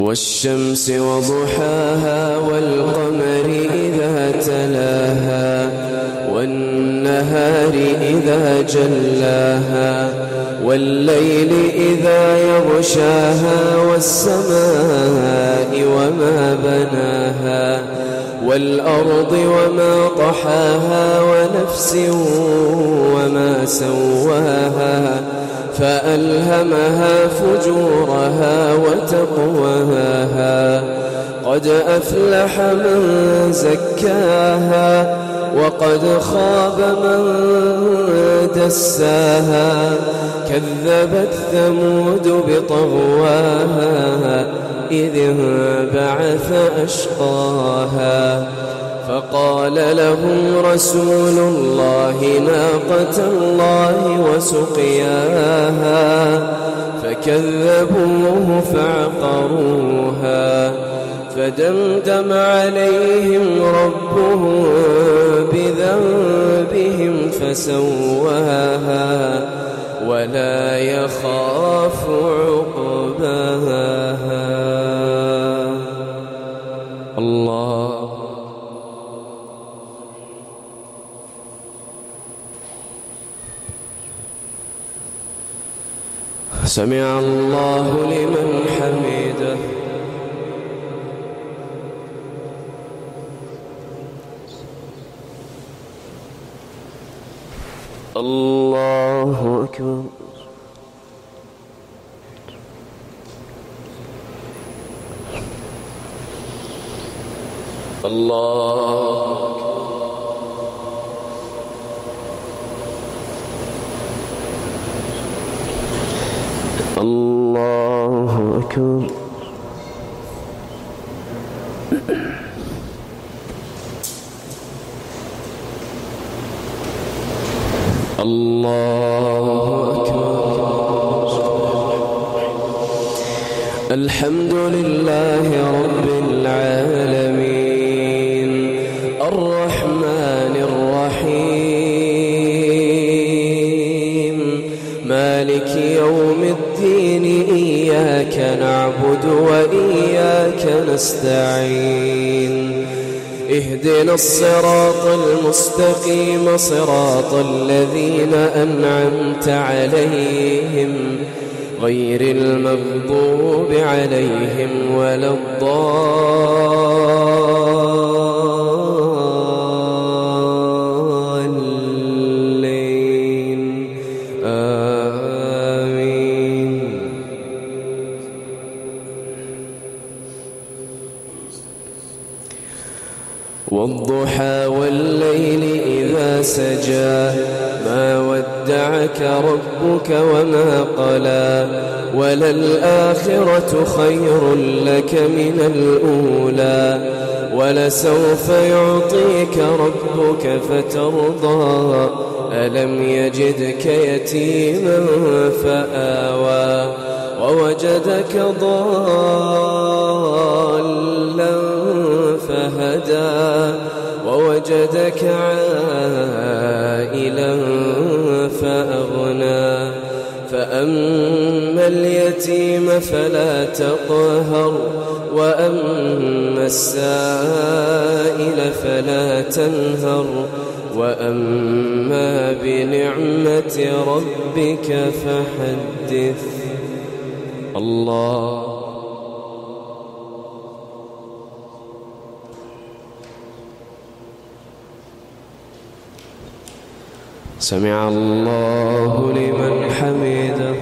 والشمس وضحاها والقمر إذا تلاها والنهار إذا جلاها والليل إذا يغشاها والسماء وما بناها والأرض وما طحاها ونفس وما سواها فألهمها فجورها وتقواها قد أفلح من زكاها وقد خاب من دساها كذبت ثمود بطغواها إذ انبعث أشقاها فقال لهم رسول الله ناقة الله وسقياها فكذبوه فعقروها فدمدم عليهم ربهم بذنبهم فسواها ولا يخاف عقباها. الله سمع الله لمن حمده. الله أكبر. الله الله أكبر. الله أكبر. الحمد لله رب العالمين الرحمن الرحيم مالك يوم الدين إياك نعبد وإياك نستعين اهدنا الصراط المستقيم صراط الذين أنعمت عليهم غير المغضوب عليهم ولا الضالين آمين. والضحى والليل إذا سجى ما ودعك ربك وما قلى وللآخرة خير لك من الأولى ولسوف يعطيك ربك فترضى ألم يجدك يتيما فآوى ووجدك ضالا فهدى ووجدك عائلا فأغنى فأما اليتيم فلا تقهر وأما السائل فلا تنهر وأما بنعمة ربك فحدث. الله سمع الله لمن حمده.